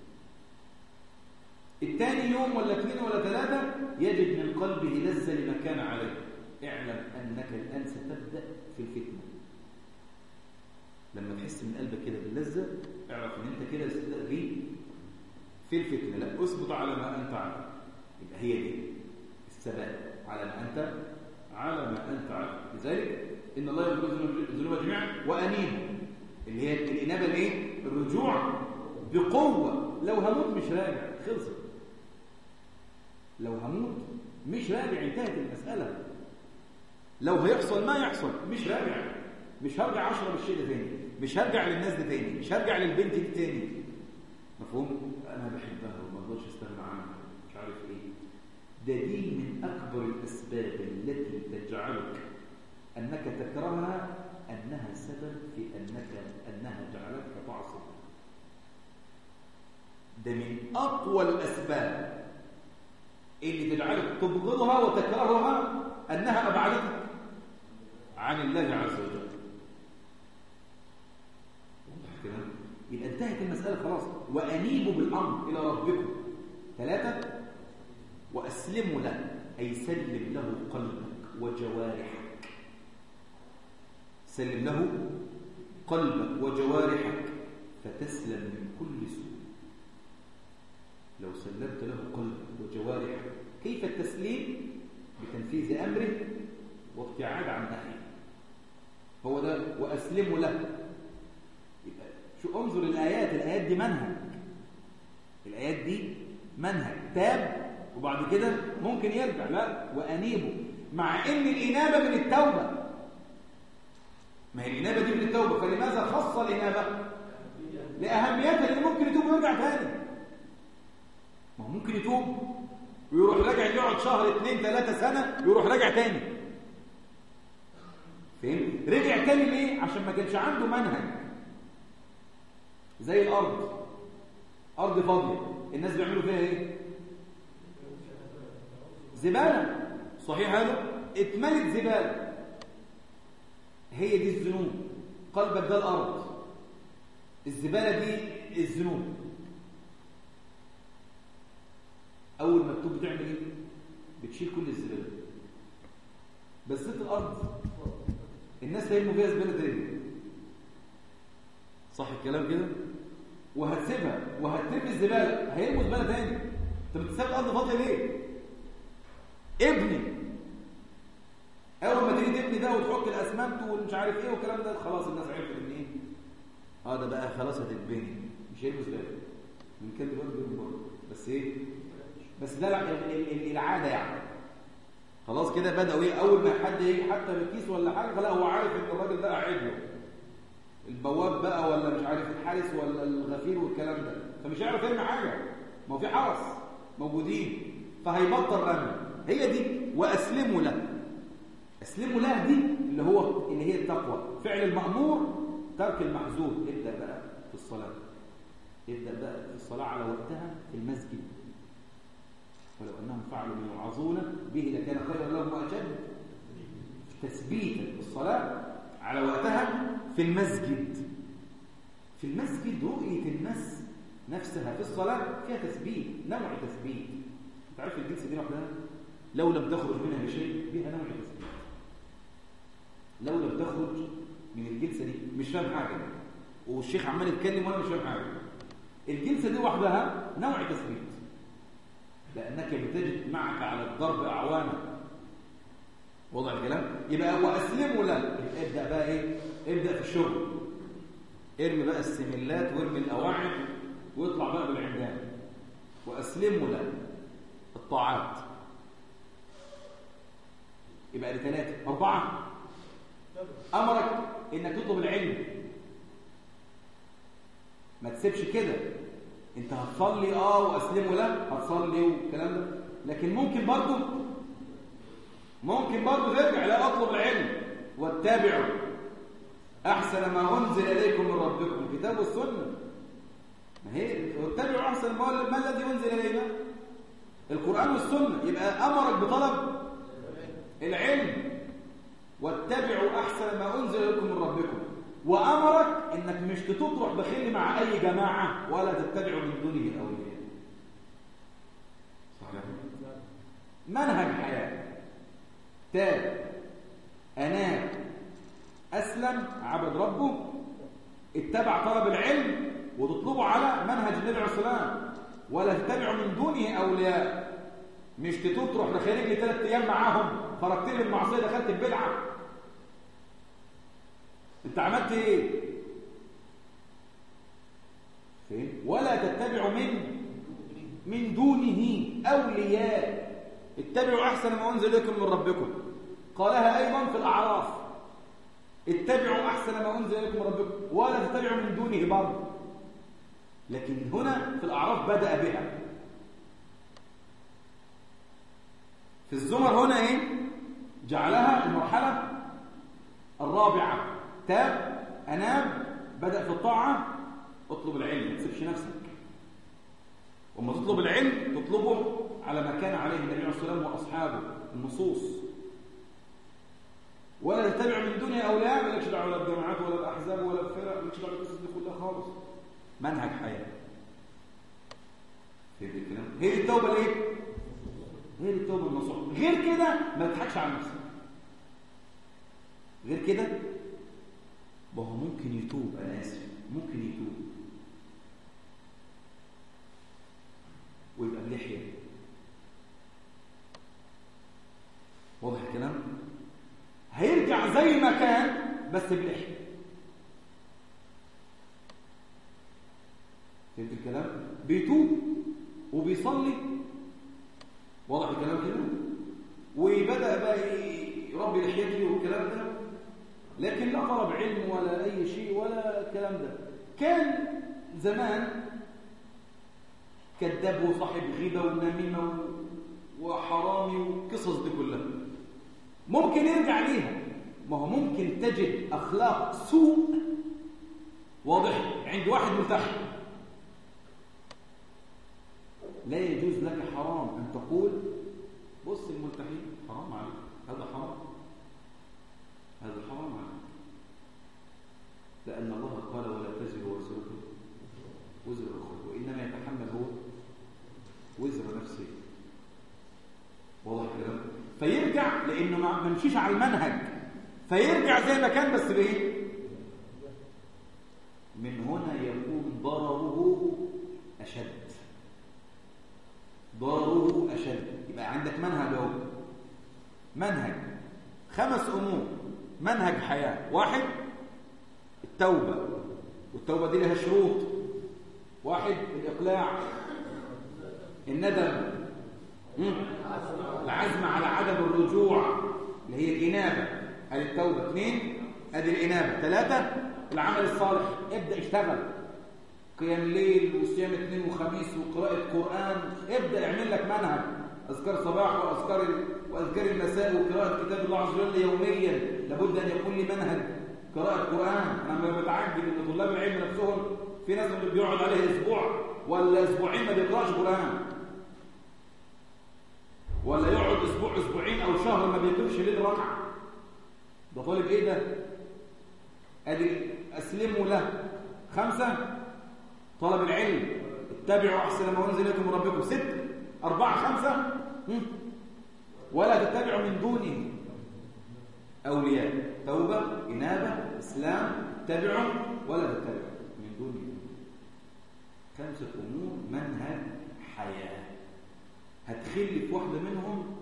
الثاني يوم ولا اثنين ولا ثلاثه يجد من قلبه لذه لما كان عليه. اعلم انك الان ستبدا في الفتنه. لما تحس من قلبك كده باللذه اعرف ان انت كده ستبدا في الفتنه. لا، اثبت على ما انت عليه. يبقى هي دي الثبات على ما انت على ما انت عليه. لذلك ان الله يغفر الذنوب جميعا وانيبوا، اللي هي الانابه الايه؟ الرجوع بقوه. لو هموت مش راجع، خلصت. لو هموت مش راجع، انتهت المساله. لو هيحصل ما يحصل مش راجع، مش هرجع اشرب الشيء ده تاني، مش هرجع للناس ده تاني، مش هرجع للبنت دي تاني. مفهوم؟ انا بحبها وما اقدرش استغنى عنها، مش عارف ايه. ده دي من اكبر الاسباب التي تجعلك انك تكرهها، انها سبب في انك انها جعلتك تعصي. ده من اقوى الاسباب اللي تجعلك تبغضها وتكرهها، انها ابعدتك عن الله عز وجل. يبقى انتهت المسألة خلاص. وأنيبوا بالأمر إلى ربكم. ثلاثة، وأسلموا له، أي سلم له قلبك وجوارحك. سلم له قلبك وجوارحك فتسلم من كل سوء. لو سلمت له قلبك وجوارحك، كيف التسليم؟ بتنفيذ أمره وابتعاد عن نهيه. هو ده وأسلموا له. يبقى شو انظر الآيات، الآيات دي منهج، الآيات دي منهج. تاب وبعد كده ممكن يرجع، لا وأنيبوا، مع إن الإنابة من التوبة. ما هي الإنابة دي من التوبة، فلماذا خص الإنابة؟ لأهميتها، اللي ممكن يتوب ويرجع تاني. ما هو ممكن يتوب ويروح راجع، يقعد شهر اثنين ثلاثة سنة ويروح راجع تاني. فهم؟ رجع تاني ليه؟ عشان ما كانش عنده منهج. زي الأرض، أرض فاضية، الناس بيعملوا فيها إيه؟ زبالة. صحيح هذا؟ اتملت زبالة. هي دي الذنوب. قلبك ده الأرض، الزبالة دي الذنوب. أول ما تتوب بتعمل إيه؟ بتشيل كل الزبالة. بس زيت الأرض الناس هيرموا فيها زبالة تاني. صح الكلام كده؟ وهتسيبها وهترمي الزبالة، هيرموا زبالة تاني. انت بتسيب الأرض فاضية ليه؟ ابني. أول ما تيجي تبني ده وتحط الأسمنت ومش عارف إيه والكلام ده، خلاص الناس عرفت إن إيه؟ اه ده بقى خلاص هتتبني، مش هيرموا زبالة. من كده برضه بيرموا برضه، بس إيه؟ بس ده العادة يعني. خلاص كده بدأوا ايه، اول ما حد يجي حتى بالكيس ولا حاجه، فلا هو عارف ان الراجل ده قاعد له البواب بقى ولا مش عارف الحارس ولا الغفير والكلام ده، فمش هيعرف يرمي حاجه، ما هو في حرس موجودين، فهيبطل رمي. هي دي واسلموا له. اسلموا له دي اللي هو اللي هي التقوى، فعل المأمور ترك المحظور. ابدأ بقى في الصلاه، ابدأ بقى في الصلاه على وقتها في المسجد. ولو أنهم فعلوا ما يوعظون به لكان خيرا لهم وأشد تثبيتا. الصلاة على وقتها في المسجد. في المسجد رؤية الناس نفسها في الصلاة فيها تثبيت، نوع تثبيت. انت عارف الجلسة دي لوحدها لو لم تخرج منها بشيء بها نوع تثبيت. لو لم تخرج من الجلسة دي مش فاهم حاجة، والشيخ عمال يتكلم وأنا مش فاهم حاجة، الجلسة دي وحدها نوع تثبيت، لأنك بتجد معك على الضرب أعوانا. وضع الكلام. يبقى وأسلموا له، ابدأ بقى إيه؟ ابدأ في الشغل، ارمي بقى السملات وارمي الأواعد واطلع بقى بالعمدان. وأسلموا له الطاعات. يبقى لثلاثة. أربعة، أمرك إنك تطلب العلم، ما تسيبش كده. انت هتصلي اه واسلموا له، هتصلي والكلام ده، لكن ممكن برضه ممكن برضه ترجع لا اطلب العلم واتبعوا احسن ما انزل اليكم من ربكم، الكتاب والسنه. ما هي واتبعوا احسن ما, ما الذي انزل الينا؟ القران والسنه. يبقى امرك بطلب العلم، واتبعوا احسن ما انزل اليكم من ربكم، وأمرك إنك مش تطرح بخيل مع أي جماعة ولا تتبع من دونه الأولياء. صحيح؟ منهج حياة. تاب، أناب، أسلم، عبد ربه، اتبع طلب العلم وتطلبه على منهج النبي عليه الصلاة والسلام، ولا تتبع من دونه أولياء. مش تطرح بخيل لي ثلاث أيام معاهم، خرجت لي المعصية دخلت البدعة. انت عملت ايه؟ فين؟ ولا تتبعوا من من دونه اولياء، اتبعوا احسن ما انزل اليكم من ربكم. قالها ايضا في الاعراف، اتبعوا احسن ما انزل اليكم من ربكم ولا تتبعوا من دونه برضه. لكن هنا في الاعراف بدا بها. في الزمر هنا ايه؟ جعلها المرحله الرابعه. تاب، أناب، بدأ في الطاعة، اطلب العلم، ما تسيبش نفسك. وما تطلب العلم تطلبه على ما كان عليه النبي عليه الصلاة والسلام وأصحابه، النصوص. ولا تتبع من دونه أولياء، ما لكش دعوة ولا الجماعات ولا الأحزاب ولا الفرق، ما لكش دعوة بالقصص دي كلها خالص. منهج حياة. هي دي الكلام، هي دي التوبة الايه؟ هي دي التوبة النصوح. غير كده ما تضحكش على نفسك. غير كده وهو ممكن يتوب، أنا آسف، ممكن يتوب ويبقى بلحية. واضح الكلام؟ هيرجع زي ما كان بس بلحية. فهمت الكلام؟ بيتوب وبيصلي. واضح الكلام كده؟ وبدأ بقى يربي لحيته والكلام ده، لكن لا طلب علم ولا أي شيء ولا الكلام ده. كان زمان كذاب وصاحب غيبة ونميمة وحرامي والقصص دي كلها، ممكن يرجع ليها. ما هو ممكن تجد أخلاق سوء واضح عند واحد ملتحي، لا يجوز لك حرام أن تقول بص الملتحي حرام عليك، هذا حرام، هذا حرام عليك، لأن الله قال ولا تزر وزر وزر أخرى، وإنما يتحمل هو وزر نفسه. واضح كده؟ فيرجع لأنه ما ممشيش على المنهج، فيرجع زي ما كان بس بإيه؟ من هنا يكون ضرره أشد، ضرره أشد. يبقى عندك منهج اهو، منهج خمس أمور، منهج حياة. واحد التوبة، والتوبة دي لها شروط. واحد الإقلاع، الندم، العزم على عدم الرجوع اللي هي الإنابة، ادي التوبة. اثنين ادي الإنابة. ثلاثة العمل الصالح، ابدأ اشتغل، قيام ليل وصيام اثنين وخميس وقراءة قرآن، ابدأ اعمل لك منهج، أذكار صباح وأذكار وأذكار المساء وقراءة كتاب الله عز وجل يوميا. لابد أن يكون لي منهج قراءة قرآن. أنا بتعجب إن طلاب العلم نفسهم في ناس بيقعد عليه أسبوع ولا أسبوعين ما بيقرأش قرآن، ولا يقعد أسبوع أسبوعين أو شهر ما بيقرأش ليل ركعة. ده طالب إيه ده؟ أدي أسلموا له. خمسة طلب العلم، اتبعوا أحسن ما أنزل إليكم من ربكم. ستة أربعة خمسة ولا تتبع من دونه أولياء. توبة، إنابة، إسلام، تبعوا ولا تتبع من دونه. خمسة أمور منهج حياة، هتخلي في واحدة منهم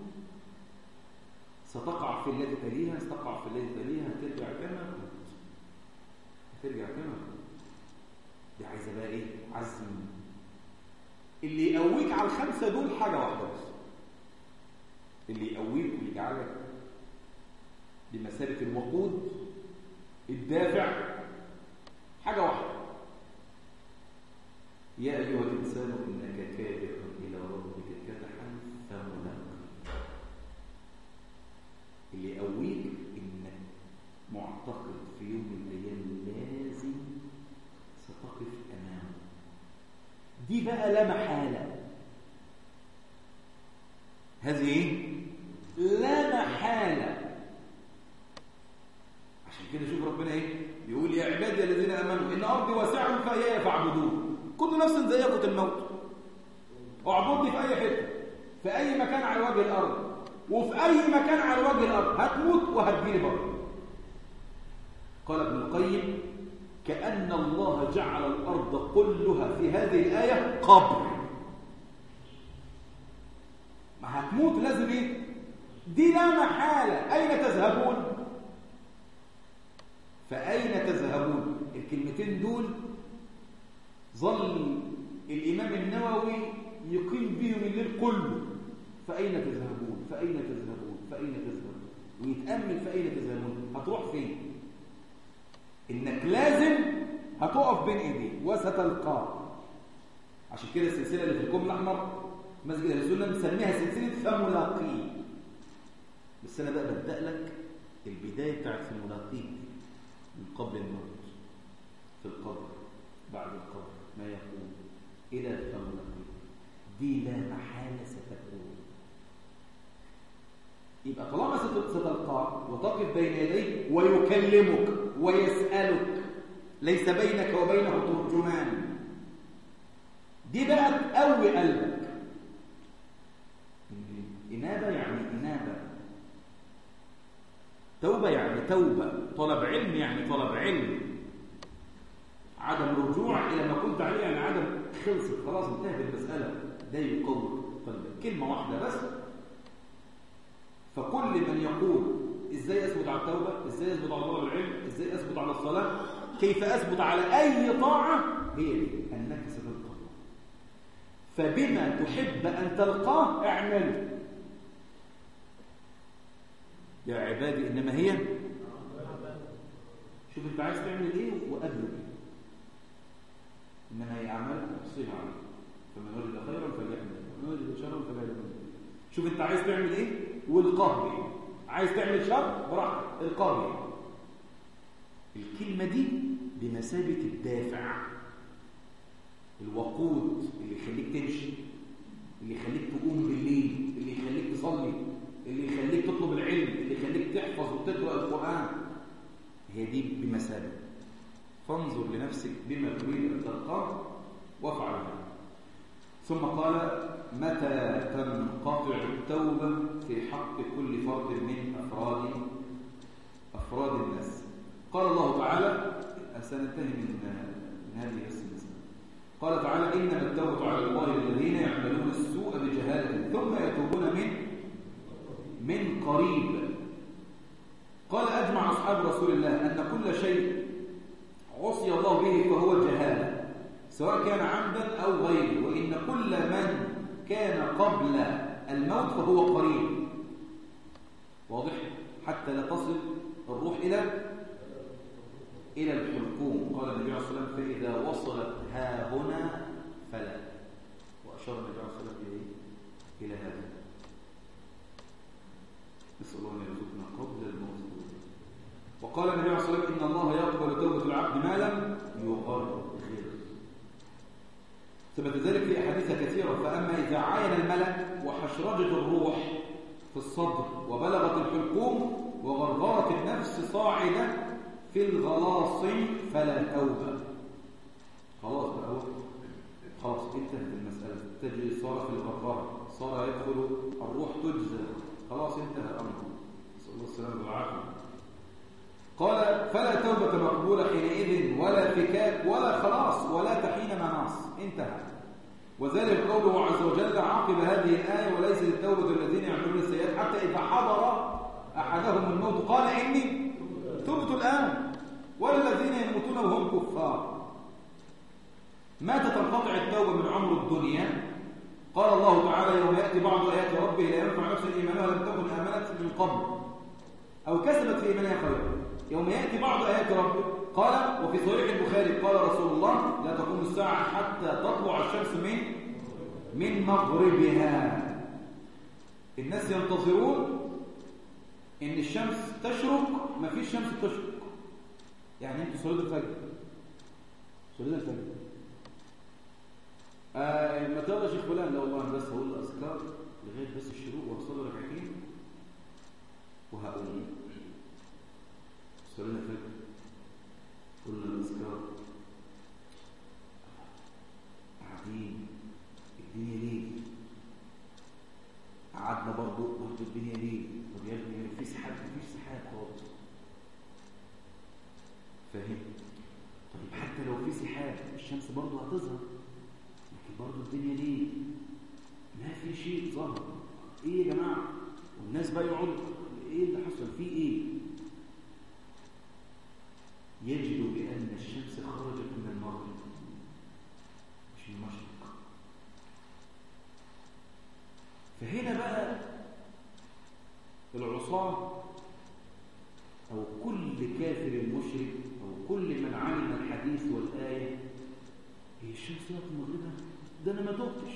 ستقع في التي تليها، ستقع في التي تليها، هترجع كما كنت، هترجع كما كنت. دي عايزة بقى إيه؟ عزم. اللي يقويك على الخمسة دول حاجة واحدة بس، اللي يقويك ويجعلك بمثابة الوقود الدافع حاجة واحدة: يا أيها الإنسان إنك كادح إلى ربك كدحا فملاقيه. اللي يقويك إنك معتقد في يوم من الأيام لازم ستقف أمامه. دي بقى لا محالة، هذه ايه؟ لا محالة. عشان كده شوف ربنا ايه يقول: يا عبادي الذين امنوا ان ارضي واسعه فاياي فاعبدون. كل نفس ذائقة الموت، اعبدني في اي حته، في اي مكان على وجه الارض، وفي اي مكان على وجه الارض هتموت وهتجيلي برضه. قال ابن القيم: كأن الله جعل الارض كلها في هذه الايه قبر. ما هتموت لازم ايه؟ دي لا محالة. أين تذهبون؟ فأين تذهبون؟ الكلمتين دول ظل الإمام النووي يقيم بهم الليل كله. فأين تذهبون؟ فأين تذهبون؟ فأين تذهبون؟ ويتأمل فأين تذهبون؟ هتروح فين؟ إنك لازم هتقف بين إيديه وستلقاه. عشان كده السلسلة اللي في الكوم الأحمر مسجد أهل السنة بنسميها سلسلة فملاقيه. بس أنا بقى ببدأ لك البداية بتاعت فملاقيه من قبل الموت، في القبر، بعد القبر، ما يقول إلى فملاقيه. دي لا محالة ستكون. يبقى طالما ستلقاه وتقف بين يديه ويكلمك ويسألك، ليس بينك وبينه ترجمان، دي بقى تقوي قلبك. إنابة يعني إنابة، توبة يعني توبة، طلب علم يعني طلب علم، عدم رجوع إلى ما كنت عليه يعني عدم خلصت خلاص انتهت المسألة. ده يقوي قلبك. كلمة واحدة بس. فكل من يقول إزاي أثبت على التوبة، إزاي أثبت على طلب العلم، إزاي أثبت على الصلاة، كيف أثبت على أي طاعة، هي دي أنك ستلقاه. فبما تحب أن تلقاه اعمل. يا عبادي إنما هي، شوف أنت عايز تعمل إيه وقبله. إنما هي أعمال أحصيها عليه، فمن وجد خيرا فليحمد ومن وجد شرا فلا يلومن. شوف أنت عايز تعمل إيه والقاه به. عايز تعمل شر براحتك، القاه به. الكلمة دي بمثابة الدافع، الوقود اللي يخليك تمشي، اللي يخليك تقوم بالليل، اللي يخليك تصلي، اللي يخليك تطلب العلم، اللي يخليك تحفظ وتقرأ القرآن. هي دي بمثابة. فانظر لنفسك بما تريد أن تلقاه وافعلها. ثم قال: متى تنقطع التوبة في حق كل فرد من أفراد أفراد الناس؟ قال الله تعالى، سننتهي من من هذه السلسلة. قال تعالى: إنما التوبة على الله الذين يعملون السوء بجهالة ثم يتوبون من من قريب. قال: أجمع أصحاب رسول الله أن كل شيء عصي الله به فهو جهالة، سواء كان عمدا أو غيره، وإن كل من كان قبل الموت فهو قريب. واضح؟ حتى لا تصل الروح إلى إلى الحلقوم. قال النبي عليه الصلاة والسلام: فإذا وصلت ها هنا فلا. وأشار النبي عليه الصلاة والسلام إلى هذا. نسأل الله أن يرزقنا قبل الموت. وقال النبي عليه الصلاة والسلام: إن الله يقبل توبة العبد ما لم يغرغر. ثبت ذلك في أحاديث كثيرة. فأما إذا عاين الملك وحشرجت الروح في الصدر وبلغت الحلقوم وغرغرت النفس صاعدة في الغلاص فلا توبة. خلاص بقى، خلاص انتهت المسألة. تجري صار في الغرغرة، صار يدخل الروح تجزى خلاص انتهى الأمر، نسأل الله السلامة والعافية. قال فلا توبة مقبولة حينئذ ولا فكاك ولا خلاص ولا تحين مناص، انتهى. وذلك قوله عز وجل عقب هذه الآية وليس للتوبة الذين يعملون السيئات حتى إذا حضر أحدهم الموت قال إني تبت الآن ولا الذين يموتون وهم كفار. متى تنقطع التوبة من عمر الدنيا؟ قال الله تعالى يوم يأتي بعض آيات ربه لا ينفع نفسا إيمانها لم تكن آمنت من قبل أو كسبت في إيمانها خيرا. يوم يأتي بعض آيات ربه قال وفي صحيح البخاري قال رسول الله لا تقوم الساعة حتى تطلع الشمس من من مغربها. الناس ينتظرون إن الشمس تشرق، ما فيش شمس تشرق. يعني أنتوا صلاة الفجر صلاة الفجر آه ما تقول يا شيخ فلان لا والله أنا بس هقول الأذكار لغاية بس الشروق وأصلي ركعتين وهقوم صلاة الفجر كل الأذكار قاعدين الدنيا ليه؟ قعدنا برضه برضه الدنيا ليه؟ طب يا ابني في سحاب مفيش سحاب خالص. فاهم؟ طيب حتى لو في سحاب الشمس برضه هتظهر، لكن برضه الدنيا ليه؟ ما في شيء ظهر. ايه يا جماعه؟ والناس بقى يقعدوا ايه اللي حصل؟ فيه ايه؟ يجد بأن الشمس خرجت من المغرب مش من المشرق. فهنا بقى العصاة أو كل كافر مشرك أو كل من علم الحديث والآية هي الشمس طلعت من مغربها؟ ده أنا ما دقتش.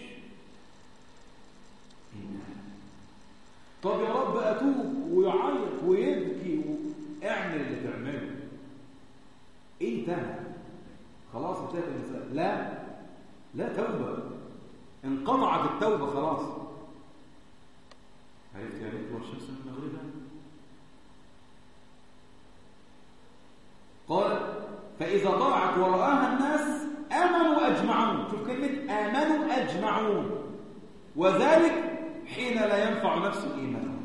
طب يا رب أتوب ويعيط ويبكي واعمل اللي تعمله، انتهى خلاص انتهت المسألة. لا لا توبة، انقطعت التوبة خلاص. عرفت يعني تطلع الشمس من مغربها؟ قال فإذا طلعت ورآها الناس آمنوا أجمعون. شوف كلمة آمنوا أجمعون، وذلك حين لا ينفع نفس الإيمان.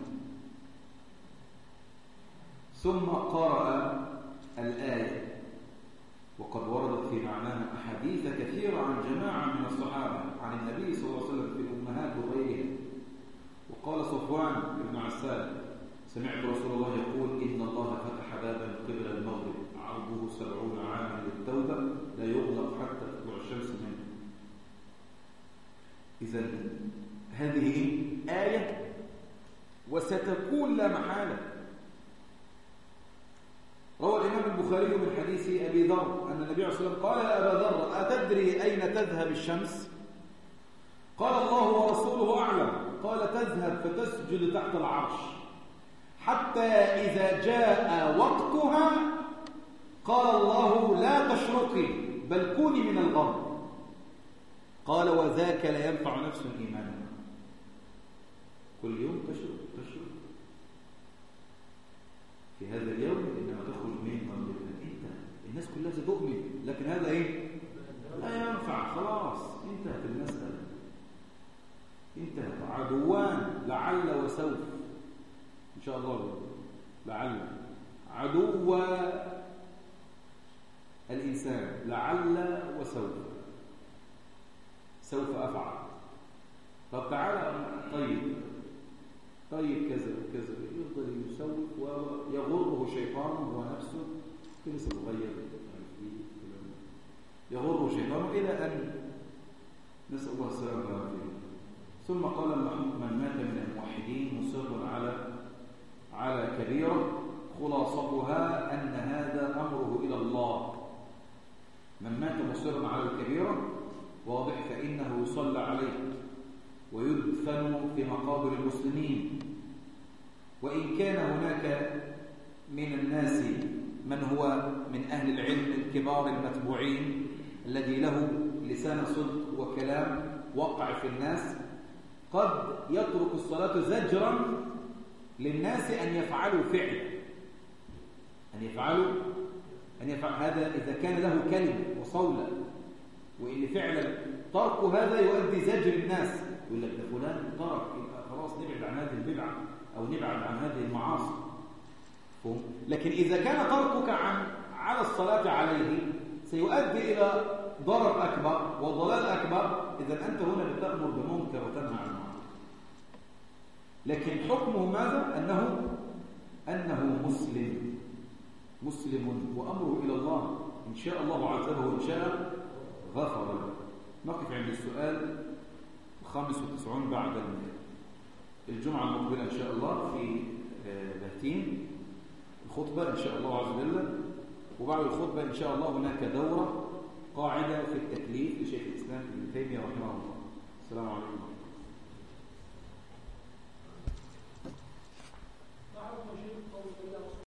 ثم قرأ الآية وقد وردت في معناها أحاديث كثيرة عن جماعة من الصحابة عن النبي صلى الله عليه وسلم في أمهات وغيرها. وقال صفوان بن عسال سمعت رسول الله يقول إن الله فتح بابا قبل المغرب عرضه سبعون عاما للتوبة لا يغلق حتى تطلع الشمس منه. إذن هذه آية وستكون لا محالة. روى الإمام البخاري من حديث أبي ذر أن النبي عليه الصلاة والسلام قال يا أبا ذر أتدري أين تذهب الشمس؟ قال الله ورسوله أعلم. قال تذهب فتسجد تحت العرش حتى إذا جاء وقتها قال الله لا تشرقي بل كوني من الغرب. قال وذاك لا ينفع نفس إيمانها. كل يوم تشرق تشرق في هذا اليوم إنما تخرج من مغربها. انت الناس كلها ستؤمن، لكن هذا ايه؟ لا ينفع. خلاص انتهت المسألة، انتهت. عدوان لعل وسوف ان شاء الله. لعل عدو الإنسان لعل وسوف سوف أفعل. طب تعالى طيب طيب كذا وكذا، يفضل يسوف ويغره شيطانه ونفسه كل صغير يغره شيطانه إلى أن نسأل الله السلامة والعافية. ثم قال من مات من الموحدين مصر على على كبيرة خلاصتها أن هذا أمره إلى الله. من مات مصرا على الكبيرة واضح فإنه يصلى عليه ويدفن في مقابر المسلمين. وإن كان هناك من الناس من هو من أهل العلم الكبار المتبوعين الذي له لسان صدق وكلام وقع في الناس قد يترك الصلاة زجرا للناس أن يفعلوا فعل أن يفعلوا أن يفعل هذا إذا كان له كلمة وصولة، وإن فعلا ترك هذا يؤدي زجر الناس. يقول لك ده فلان ترك، خلاص نبعد عن هذه البدعة أو نبعد عن هذه المعاصي. لكن إذا كان تركك عن على الصلاة عليه سيؤدي إلى ضرر أكبر وضلال أكبر، إذا أنت هنا بتأمر بمنكر وتنهى عن معروف. لكن حكمه ماذا؟ أنه أنه مسلم مسلم وأمره إلى الله، إن شاء الله عذبه وإن شاء غفر له. نقف عند السؤال الخامس والتسعون بعد الجمعة المقبلة إن شاء الله في بهتين الخطبة إن شاء الله عز وجل. وبعد الخطبة إن شاء الله هناك دورة قاعدة في التكليف لشيخ الإسلام ابن تيمية رحمه الله. السلام عليكم.